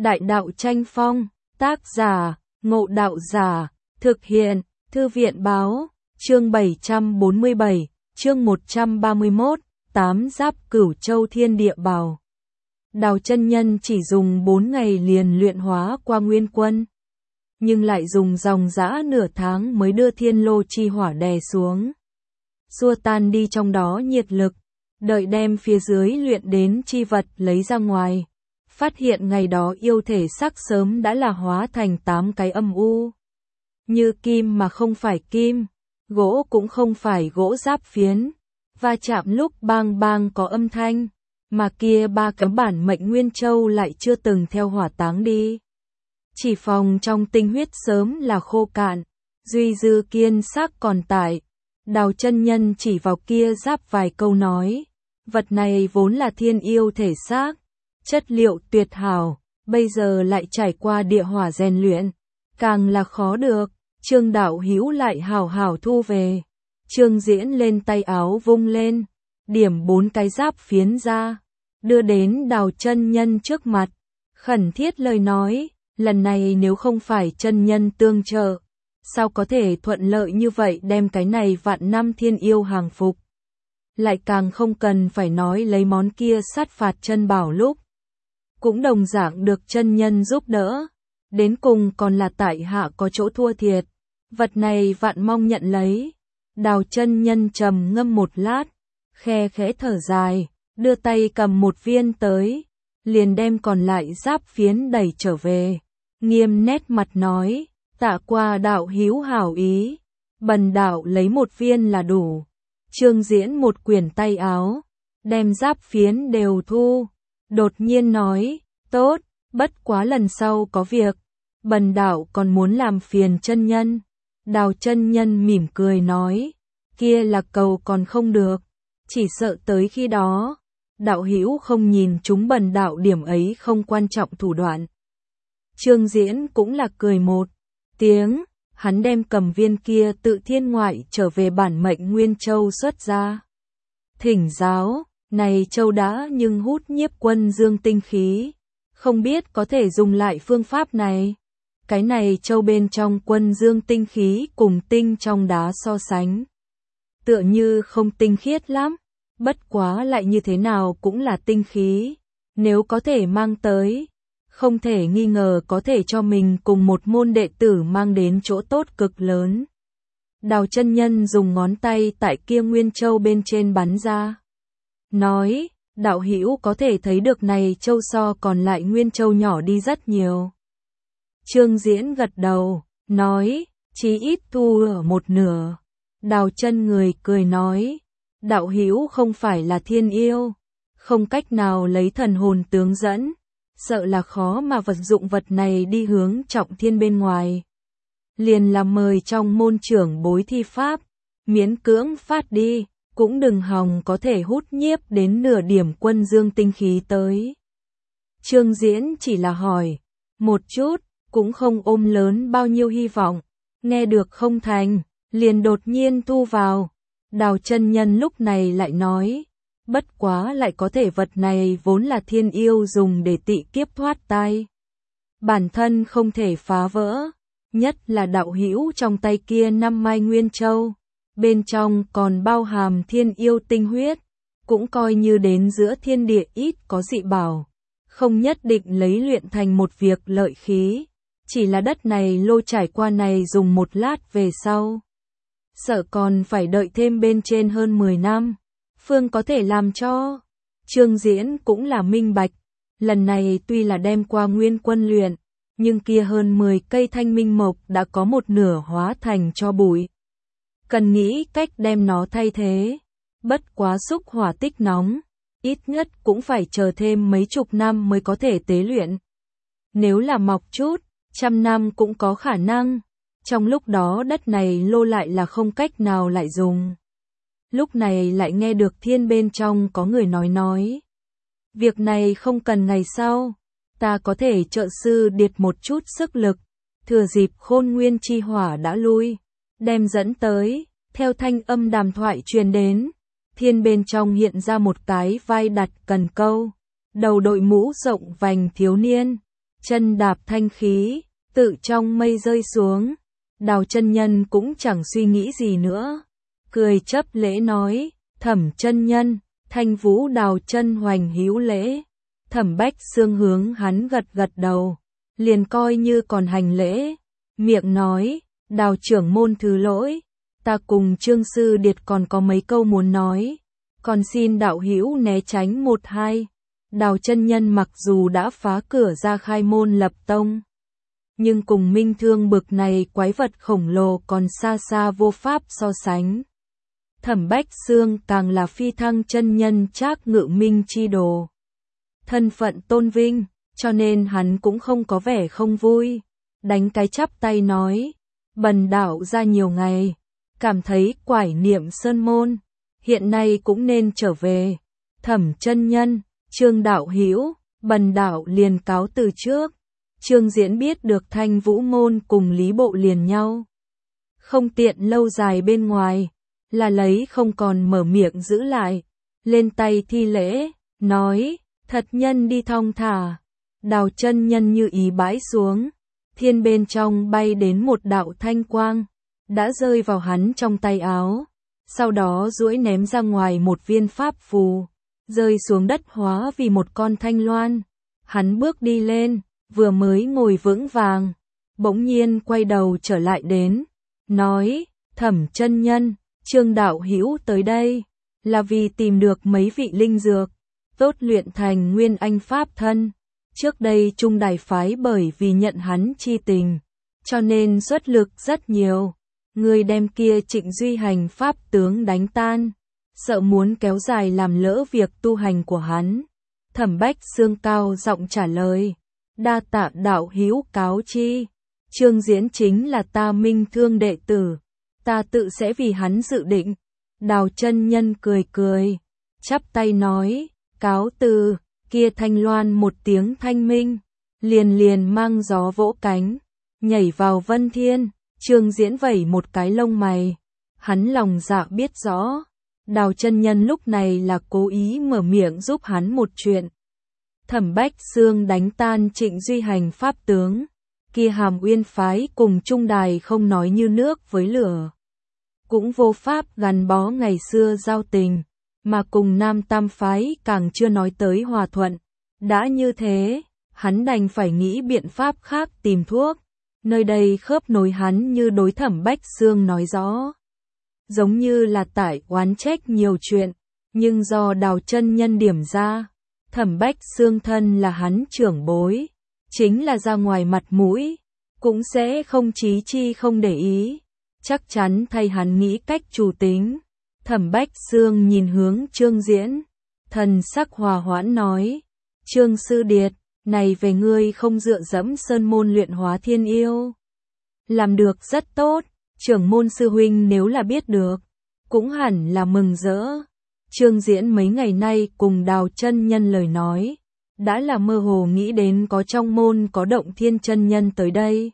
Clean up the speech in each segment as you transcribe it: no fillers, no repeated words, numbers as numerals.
Đại đạo tranh phong, tác giả, Ngộ Đạo Giả, thực hiện, Thư viện Báo, chương 747, chương 131, 8 giáp Cửu Châu Thiên Địa Bảo. Đào chân nhân chỉ dùng 4 ngày liền luyện hóa qua nguyên quân, nhưng lại dùng dòng dã nửa tháng mới đưa thiên lô chi hỏa đè xuống, xua tan đi trong đó nhiệt lực, đợi đem phía dưới luyện đến chi vật lấy ra ngoài. Phát hiện ngày đó yêu thể sắc sớm đã là hóa thành 8 cái âm u. Như kim mà không phải kim, gỗ cũng không phải gỗ giáp phiến, va chạm lúc bang bang có âm thanh, mà kia 3 cái bản mệnh Nguyên Châu lại chưa từng theo hỏa táng đi. Chỉ phòng trong tinh huyết sớm là khô cạn, duy dư kiên xác còn tại. Đào chân nhân chỉ vào kia giáp vài câu nói, vật này vốn là thiên yêu thể xác, chất liệu tuyệt hảo, bây giờ lại trải qua địa hỏa rèn luyện, càng là khó được. Trương Đạo Hữu lại hào hào thu về. Trương Diễn lên tay áo vung lên, điểm 4 cái giáp phiến ra, đưa đến Đào chân nhân trước mặt, khẩn thiết lời nói, lần này nếu không phải chân nhân tương trợ, sao có thể thuận lợi như vậy đem cái này vạn năm thiên yêu hàng phục. Lại càng không cần phải nói lấy món kia sát phạt chân bảo lúc, cũng đồng dạng được chân nhân giúp đỡ, đến cùng còn là tại hạ có chỗ thua thiệt, vật này vạn mong nhận lấy. Đào chân nhân trầm ngâm một lát, khe khẽ thở dài, đưa tay cầm một viên tới, liền đem còn lại giáp phiến đẩy trở về, nghiêm nét mặt nói, tạ qua đạo hữu hảo ý, bần đạo lấy một viên là đủ. Trương Diễn một quyển tay áo, đem giáp phiến đều thu, đột nhiên nói, tốt, bất quá lần sau có việc, bần đạo còn muốn làm phiền chân nhân. Đào chân nhân mỉm cười nói, kia là cầu còn không được, chỉ sợ tới khi đó, đạo hữu không nhìn chúng bần đạo điểm ấy không quan trọng thủ đoạn. Trương Diễn cũng là cười một tiếng, hắn đem cầm viên kia tự thiên ngoại trở về bản mệnh Nguyên Châu xuất ra. Thỉnh giáo, này châu đã nhưng hút nhiếp quân dương tinh khí, không biết có thể dùng lại phương pháp này. Cái này châu bên trong quân dương tinh khí cùng tinh trong đá so sánh, tựa như không tinh khiết lắm, bất quá lại như thế nào cũng là tinh khí, nếu có thể mang tới, không thể nghi ngờ có thể cho mình cùng một môn đệ tử mang đến chỗ tốt cực lớn. Đào chân nhân dùng ngón tay tại kia Nguyên Châu bên trên bắn ra, nói, đạo hữu có thể thấy được này châu so còn lại Nguyên Châu nhỏ đi rất nhiều. Trương Diễn gật đầu, nói, chí ít thu ở một nửa. Đào chân người cười nói, đạo hữu không phải là thiên yêu, không cách nào lấy thần hồn tướng dẫn, sợ là khó mà vận dụng vật này đi hướng trọng thiên bên ngoài. Liền là mời trong môn trưởng bối thi pháp, miễn cưỡng phát đi, cũng đừng hòng có thể hút nhiếp đến nửa điểm quân dương tinh khí tới. Trương Diễn chỉ là hỏi, một chút, cũng không ôm lớn bao nhiêu hy vọng, nghe được không thành, liền đột nhiên thu vào. Đào chân nhân lúc này lại nói, bất quá lại có thể vật này vốn là thiên yêu dùng để tị kiếp thoát tai. Bản thân không thể phá vỡ, nhất là đạo hữu trong tay kia 5 mai Nguyên Châu, bên trong còn bao hàm thiên yêu tinh huyết, cũng coi như đến giữa thiên địa ít có dị bảo, không nhất định lấy luyện thành một việc lợi khí. Chỉ là đất này lô trải qua này dùng một lát về sau, sợ còn phải đợi thêm bên trên hơn 10 năm, phương có thể làm cho. Trương Diễn cũng là minh bạch, lần này tuy là đem qua nguyên quân luyện, nhưng kia hơn 10 cây thanh minh mộc đã có một nửa hóa thành cho bụi. Cần nghĩ cách đem nó thay thế, bất quá xúc hỏa tích nóng, ít nhất cũng phải chờ thêm mấy chục năm mới có thể tế luyện. Nếu là mọc chút, 100 năm cũng có khả năng, trong lúc đó đất này lô lại là không cách nào lại dùng. Lúc này lại nghe được thiên bên trong có người nói. Việc này không cần ngày sau, ta có thể trợ sư điệt một chút sức lực, thừa dịp khôn nguyên chi hỏa đã lui, đem dẫn tới, theo thanh âm đàm thoại truyền đến, thiên bên trong hiện ra một cái vai đặt cần câu, đầu đội mũ rộng vành thiếu niên. chân đạp thanh khí, tự trong mây rơi xuống. Đào chân nhân cũng chẳng suy nghĩ gì nữa, cười chấp lễ nói, Thẩm chân nhân, Thanh Vũ Đào chân hoành hữu lễ. Thẩm Bách Xương hướng hắn gật gật đầu, liền coi như còn hành lễ, miệng nói, Đào trưởng môn thứ lỗi, ta cùng Trương sư điệt còn có mấy câu muốn nói, còn xin đạo hữu né tránh một hai. Đào chân nhân mặc dù đã phá cửa ra khai môn lập tông, nhưng cùng Minh Thương bực này quái vật khổng lồ còn xa xa vô pháp so sánh. Thẩm Bách Xương càng là phi thăng chân nhân Trác Ngự Minh chi đồ, thân phận tôn vinh, cho nên hắn cũng không có vẻ không vui, đánh cái chắp tay nói, bần đạo ra nhiều ngày, cảm thấy quải niệm sơn môn, hiện nay cũng nên trở về. Thẩm chân nhân, Trương đạo hữu, bần đạo liền cáo từ trước. Trương Diễn biết được Thanh Vũ môn cùng Lý Bộ liền nhau, không tiện lâu dài bên ngoài, là lấy không còn mở miệng giữ lại, lên tay thi lễ, nói, thật nhân đi thong thả. Đào chân nhân như ý bãi xuống, thiên bên trong bay đến một đạo thanh quang, đã rơi vào hắn trong tay áo, sau đó duỗi ném ra ngoài một viên pháp phù, rơi xuống đất hóa vì một con thanh loan. Hắn bước đi lên, vừa mới ngồi vững vàng, bỗng nhiên quay đầu trở lại đến, nói, Thẩm chân nhân, Trương đạo hữu tới đây, là vì tìm được mấy vị linh dược, tốt luyện thành nguyên anh pháp thân. Trước đây Trung Đài phái bởi vì nhận hắn chi tình, cho nên xuất lực rất nhiều. Người đem kia Trịnh Duy Hành pháp tướng đánh tan, sợ muốn kéo dài làm lỡ việc tu hành của hắn. Thẩm Bách Xương cao giọng trả lời, đa tạ đạo hữu cáo chi. Trương Diễn chính là ta Minh Thương đệ tử, ta tự sẽ vì hắn dự định. Đào chân nhân cười cười, chắp tay nói, cáo từ. Kia thanh loan một tiếng thanh minh, liền liền mang gió vỗ cánh, nhảy vào vân thiên. Trương Diễn vẩy một cái lông mày, hắn lòng dạ biết rõ, Đào chân nhân lúc này là cố ý mở miệng giúp hắn một chuyện. Thẩm Bách Xương đánh tan Trịnh Duy Hành pháp tướng, kia Hàm Uyên phái cùng Trung Đài không nói như nước với lửa, cũng vô pháp gắn bó ngày xưa giao tình, mà cùng Nam Tam phái càng chưa nói tới hòa thuận. Đã như thế, hắn đành phải nghĩ biện pháp khác tìm thuốc. Nơi đây khớp nối hắn như đối Thẩm Bách Xương nói rõ, giống như là tải oán trách nhiều chuyện, nhưng do Đào chân nhân điểm ra, Thẩm Bách Xương thân là hắn trưởng bối, chính là ra ngoài mặt mũi, cũng sẽ không chí chi không để ý, chắc chắn thay hắn nghĩ cách chủ tính. Thẩm Bách Xương nhìn hướng Trương Diễn, thần sắc hòa hoãn nói, Trương sư điệt, này về ngươi không dựa dẫm sơn môn luyện hóa thiên yêu, làm được rất tốt, trưởng môn sư huynh nếu là biết được, cũng hẳn là mừng rỡ. Trương Diễn mấy ngày nay cùng Đào chân nhân lời nói, đã là mơ hồ nghĩ đến có trong môn có Động Thiên chân nhân tới đây.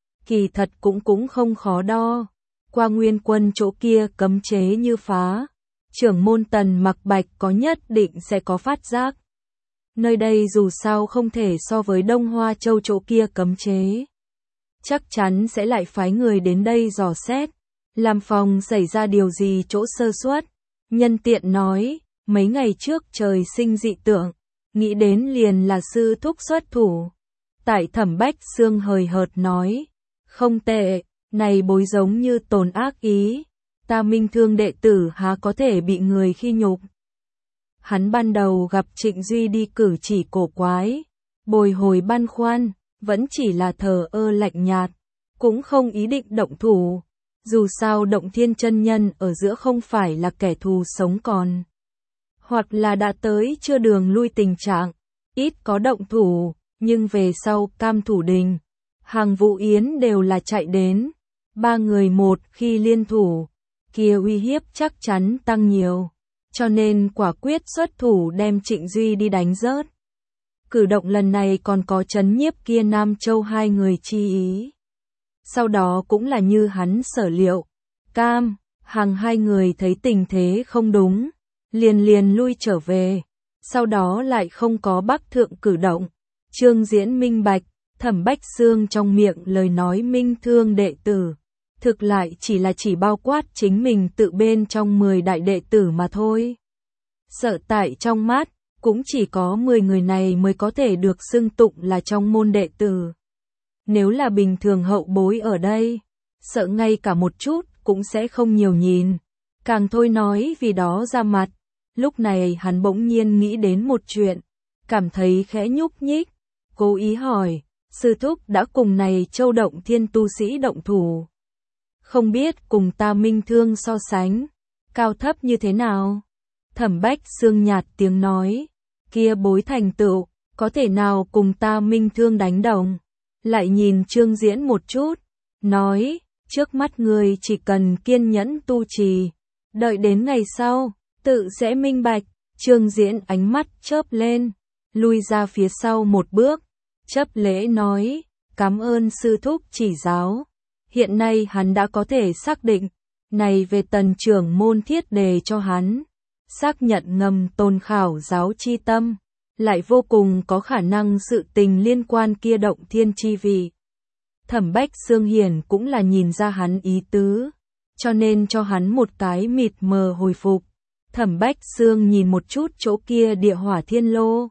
Kỳ thật cũng không khó đo, qua Nguyên Quân chỗ kia cấm chế như phá, trưởng môn Tần Mặc Bạch có nhất định sẽ có phát giác. Nơi đây dù sao không thể so với Đông Hoa Châu chỗ kia cấm chế, chắc chắn sẽ lại phái người đến đây dò xét, làm phòng xảy ra điều gì chỗ sơ suất. Nhân tiện nói, mấy ngày trước trời sinh dị tượng, nghĩ đến liền là sư thúc xuất thủ. Tại Thẩm Bách Xương hời hợt nói, không tệ, này bối giống như tồn ác ý, ta Minh Thương đệ tử há có thể bị người khi nhục. Hắn ban đầu gặp Trịnh Duy đi cử chỉ cổ quái, bồi hồi băn khoăn, vẫn chỉ là thờ ơ lạnh nhạt, cũng không ý định động thủ. Dù sao Động Thiên chân nhân ở giữa không phải là kẻ thù sống còn, hoặc là đã tới chưa đường lui tình trạng, ít có động thủ, nhưng về sau Cam Thủ Đình, Hàng Vũ Yến đều là chạy đến, ba người một khi liên thủ, kia uy hiếp chắc chắn tăng nhiều, cho nên quả quyết xuất thủ đem Trịnh Duy đi đánh rớt. Cử động lần này còn có trấn nhiếp kia Nam Châu hai người chi ý. Sau đó cũng là như hắn sở liệu, Cam, Hàng hai người thấy tình thế không đúng, liền lui trở về, sau đó lại không có bắc thượng cử động, Trương Diễn minh bạch, Thẩm Bách Xương trong miệng lời nói minh thương đệ tử, thực lại chỉ bao quát chính mình tự bên trong 10 đại đệ tử mà thôi. Sợ tại trong mắt, cũng chỉ có 10 người này mới có thể được xưng tụng là trong môn đệ tử. Nếu là bình thường hậu bối ở đây, sợ ngay cả một chút cũng sẽ không nhiều nhìn, càng thôi nói vì đó ra mặt. Lúc này hắn bỗng nhiên nghĩ đến một chuyện, cảm thấy khẽ nhúc nhích, cố ý hỏi, sư thúc đã cùng này Châu Động Thiên tu sĩ động thủ. Không biết cùng ta minh thương so sánh, cao thấp như thế nào? Thẩm Bách Xương nhạt tiếng nói, kia bối thành tựu, có thể nào cùng ta minh thương đánh đồng? Lại nhìn Trương Diễn một chút, nói, trước mắt người chỉ cần kiên nhẫn tu trì, đợi đến ngày sau, tự sẽ minh bạch. Trương Diễn ánh mắt chớp lên, lui ra phía sau một bước, chấp lễ nói, cảm ơn sư thúc chỉ giáo. Hiện nay hắn đã có thể xác định, này về tần trưởng môn thiết đề cho hắn, xác nhận ngầm tôn khảo giáo chi tâm, lại vô cùng có khả năng sự tình liên quan kia Động Thiên chi vị. Thẩm Bách Xương Hiển cũng là nhìn ra hắn ý tứ, cho nên cho hắn một cái mịt mờ hồi phục. Thẩm Bách Xương nhìn một chút chỗ kia địa hỏa thiên lô,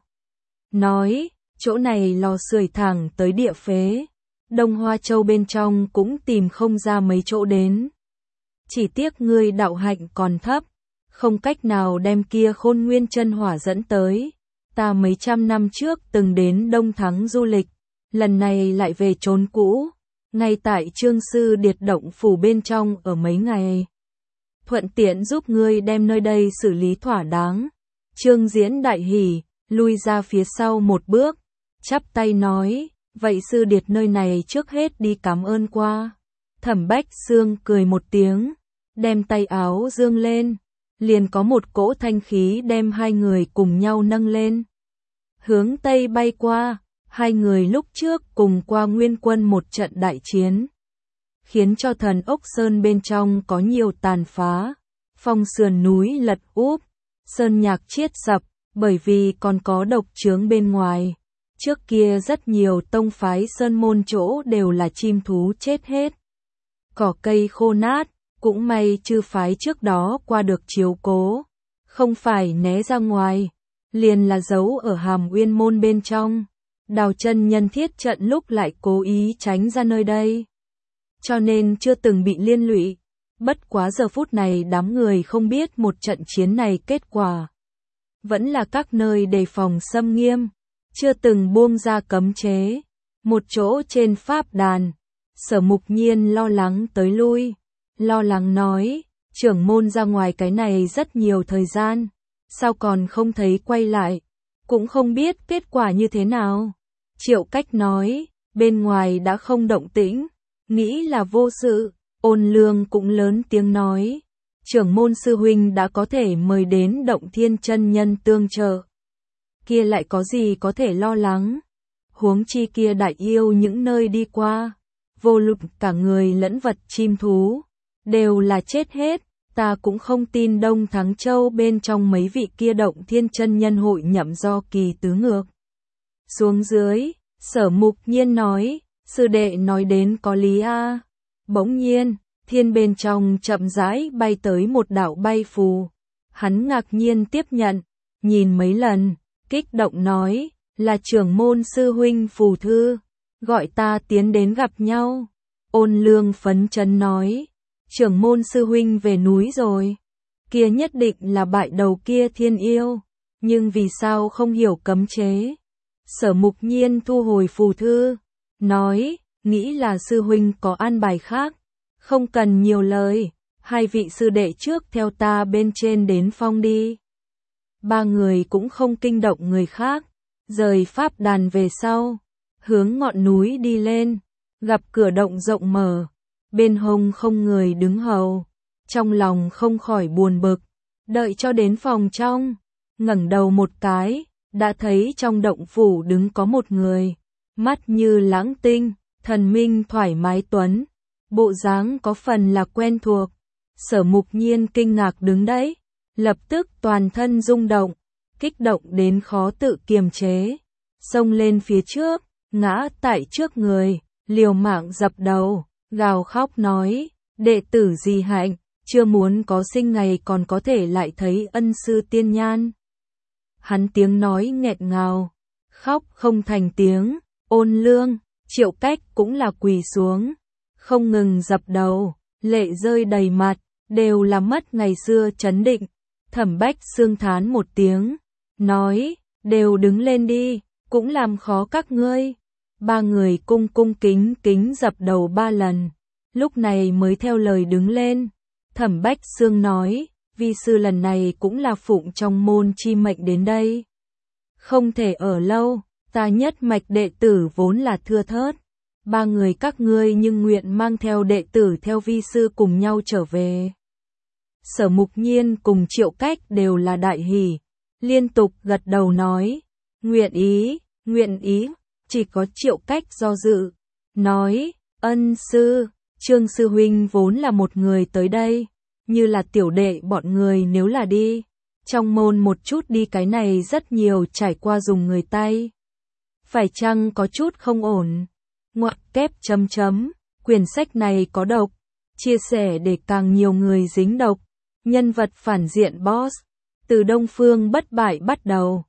nói, chỗ này lò sưởi thẳng tới địa phế, Đông Hoa Châu bên trong cũng tìm không ra mấy chỗ đến. Chỉ tiếc ngươi đạo hạnh còn thấp, không cách nào đem kia Khôn Nguyên chân hỏa dẫn tới. Ta mấy trăm năm trước từng đến Đông Thắng du lịch, lần này lại về chốn cũ, ngay tại Trương Sư Điệt động phủ bên trong ở mấy ngày. Thuận tiện giúp ngươi đem nơi đây xử lý thỏa đáng. Trương Diễn đại hỉ, lui ra phía sau một bước, chắp tay nói, vậy Sư Điệt nơi này trước hết đi cảm ơn qua. Thẩm Bách Xương cười một tiếng, đem tay áo dương lên, liền có một cỗ thanh khí đem hai người cùng nhau nâng lên. Hướng Tây bay qua, hai người lúc trước cùng qua Nguyên Quân một trận đại chiến, khiến cho Thần Ốc Sơn bên trong có nhiều tàn phá, phong sườn núi lật úp, sơn nhạc chiết sập, bởi vì còn có độc chướng bên ngoài. Trước kia rất nhiều tông phái sơn môn chỗ đều là chim thú chết hết, cỏ cây khô nát, cũng may chư phái trước đó qua được chiếu cố, không phải né ra ngoài, liền là giấu ở Hàm Uyên môn bên trong. Đào chân nhân thiết trận lúc lại cố ý tránh ra nơi đây, cho nên chưa từng bị liên lụy. Bất quá giờ phút này đám người không biết một trận chiến này kết quả, vẫn là các nơi đề phòng xâm nghiêm, chưa từng buông ra cấm chế. Một chỗ trên pháp đàn, Sở Mục Nhiên lo lắng tới lui, lo lắng nói, trưởng môn ra ngoài cái này rất nhiều thời gian, sao còn không thấy quay lại, cũng không biết kết quả như thế nào. Triệu Cách nói, bên ngoài đã không động tĩnh, nghĩ là vô sự. Ôn Lương cũng lớn tiếng nói, trưởng môn sư huynh đã có thể mời đến Động Thiên chân nhân tương trợ, kia lại có gì có thể lo lắng. Huống chi kia đại yêu những nơi đi qua, vô luận cả người lẫn vật chim thú, đều là chết hết. Ta cũng không tin Đông Thắng Châu bên trong mấy vị kia Động Thiên chân nhân hội nhậm do kỳ tứ ngược. Xuống dưới, Sở Mục Nhiên nói, sư đệ nói đến có lý a. Bỗng nhiên, thiên bên trong chậm rãi bay tới một đạo bay phù. Hắn ngạc nhiên tiếp nhận, nhìn mấy lần, kích động nói, là trưởng môn sư huynh phù thư, gọi ta tiến đến gặp nhau. Ôn Lương phấn chấn nói, trưởng môn sư huynh về núi rồi, kia nhất định là bại đầu kia thiên yêu, nhưng vì sao không hiểu cấm chế. Sở Mục Nhiên thu hồi phù thư, nói, nghĩ là sư huynh có an bài khác, không cần nhiều lời, hai vị sư đệ trước theo ta bên trên đến phong đi. Ba người cũng không kinh động người khác, rời pháp đàn về sau, hướng ngọn núi đi lên, gặp cửa động rộng mở, bên hông không người đứng hầu, trong lòng không khỏi buồn bực, đợi cho đến phòng trong, ngẩng đầu một cái, đã thấy trong động phủ đứng có một người, mắt như lãng tinh, thần minh thoải mái tuấn, bộ dáng có phần là quen thuộc. Sở Mục Nhiên kinh ngạc đứng đấy, lập tức toàn thân rung động, kích động đến khó tự kiềm chế, xông lên phía trước, ngã tại trước người, liều mạng dập đầu, gào khóc nói, đệ tử Di Hạnh, chưa muốn có sinh ngày còn có thể lại thấy ân sư tiên nhan. Hắn tiếng nói nghẹn ngào, khóc không thành tiếng, Ôn Lương, Triệu Cách cũng là quỳ xuống, không ngừng dập đầu, lệ rơi đầy mặt, đều là mất ngày xưa trấn định. Thẩm Bách Xương thán một tiếng, nói, đều đứng lên đi, cũng làm khó các ngươi. Ba người cung cung kính kính dập đầu 3 lần, lúc này mới theo lời đứng lên. Thẩm Bách Xương nói, vi sư lần này cũng là phụng trong môn chi mệnh đến đây. Không thể ở lâu, ta nhất mạch đệ tử vốn là thưa thớt. 3 người các ngươi nhưng nguyện mang theo đệ tử theo vi sư cùng nhau trở về. Sở Mục Nhiên cùng Triệu Cách đều là đại hỉ, liên tục gật đầu nói, nguyện ý, chỉ có Triệu Cách do dự, nói, ân sư, Trương sư huynh vốn là một người tới đây, như là tiểu đệ bọn người nếu là đi, trong môn một chút đi cái này rất nhiều trải qua dùng người tay. Phải chăng có chút không ổn? Ngoặc kép chấm chấm, quyển sách này có độc, chia sẻ để càng nhiều người dính độc. Nhân vật phản diện boss, từ Đông Phương bất bại bắt đầu,